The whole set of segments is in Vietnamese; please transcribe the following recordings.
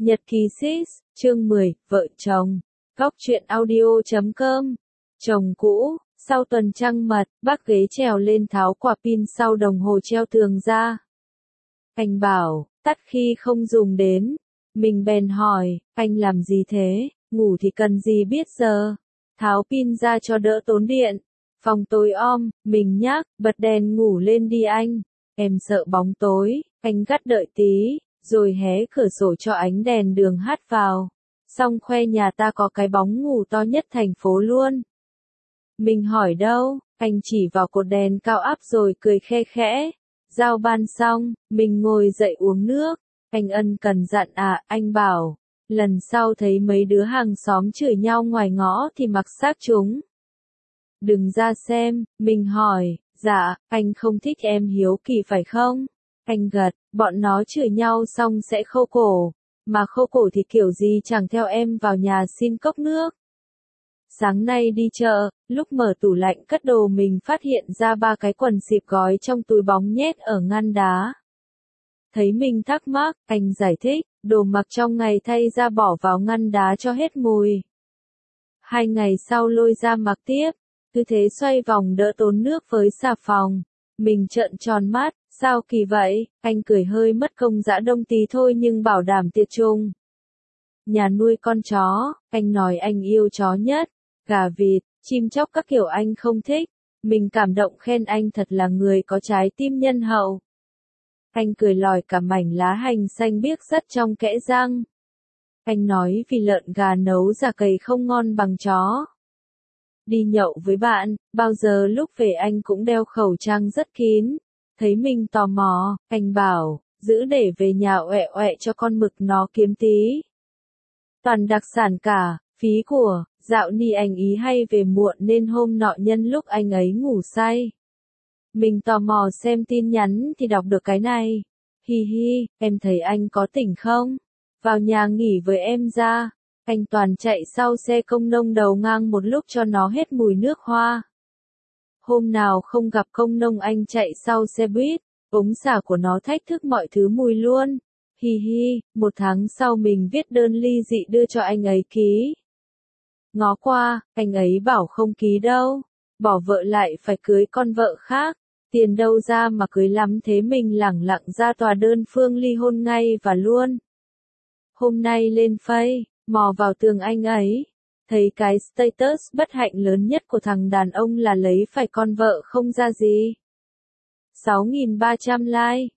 Nhật ký sis, chương 10, vợ chồng. Góc truyện audio.com. Chồng cũ, sau tuần trăng mật, bác ghế trèo lên tháo quả pin sau đồng hồ treo tường ra. Anh bảo, tắt khi không dùng đến. Mình bèn hỏi, anh làm gì thế, ngủ thì cần gì biết giờ. Tháo pin ra cho đỡ tốn điện. Phòng tối om, mình nhắc, bật đèn ngủ lên đi anh. Em sợ bóng tối, anh gắt đợi tí, rồi hé cửa sổ cho ánh đèn đường hắt vào. Xong khoe nhà ta có cái bóng ngủ to nhất thành phố luôn. Mình hỏi đâu, anh chỉ vào cột đèn cao áp rồi cười khe khẽ. Giao ban xong, mình ngồi dậy uống nước. Anh ân cần dặn anh bảo, lần sau thấy mấy đứa hàng xóm chửi nhau ngoài ngõ thì mặc xác chúng. Đừng ra xem, mình hỏi, dạ, anh không thích em hiếu kỳ phải không? Anh gật, bọn nó chửi nhau xong sẽ khâu cổ, mà khâu cổ thì kiểu gì chẳng theo em vào nhà xin cốc nước. Sáng nay đi chợ, lúc mở tủ lạnh cất đồ mình phát hiện ra 3 cái quần xịp gói trong túi bóng nhét ở ngăn đá. Thấy mình thắc mắc, anh giải thích, đồ mặc trong ngày thay ra bỏ vào ngăn đá cho hết mùi. 2 ngày sau lôi ra mặc tiếp, cứ thế xoay vòng đỡ tốn nước với xà phòng. Mình trợn tròn mắt, sao kỳ vậy, anh cười hơi mất công dã đông tí thôi nhưng bảo đảm tiệt trùng. Nhà nuôi con chó, anh nói anh yêu chó nhất, gà vịt, chim chóc các kiểu anh không thích. Mình cảm động khen anh thật là người có trái tim nhân hậu. Anh cười lòi cả mảnh lá hành xanh biếc sắt trong kẽ răng. Anh nói vì lợn gà nấu già cầy không ngon bằng chó. Đi nhậu với bạn, bao giờ lúc về anh cũng đeo khẩu trang rất kín. Thấy mình tò mò, anh bảo, giữ để về nhà oẹ oẹ cho con mực nó kiếm tí. Toàn đặc sản cả, phí của, dạo ni anh ý hay về muộn nên hôm nọ nhân lúc anh ấy ngủ say. Mình tò mò xem tin nhắn thì đọc được cái này. Hi hi, em thấy anh có tỉnh không? Vào nhà nghỉ với em ra. Anh toàn chạy sau xe công nông đầu ngang một lúc cho nó hết mùi nước hoa. Hôm nào không gặp công nông anh chạy sau xe buýt, ống xả của nó thách thức mọi thứ mùi luôn. Hi hi, 1 tháng sau mình viết đơn ly dị đưa cho anh ấy ký. Ngó qua, anh ấy bảo không ký đâu, bỏ vợ lại phải cưới con vợ khác. Tiền đâu ra mà cưới lắm thế, mình lẳng lặng ra tòa đơn phương ly hôn ngay và luôn. Hôm nay lên Face, mò vào tường anh ấy, thấy cái status bất hạnh lớn nhất của thằng đàn ông là lấy phải con vợ không ra gì. 6.300 like,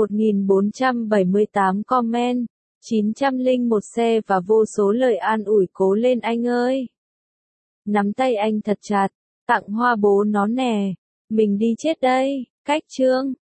1.478 comment, 901 share và vô số lời an ủi cố lên anh ơi. Nắm tay anh thật chặt, tặng hoa bố nó nè, mình đi chết đây, cách chương.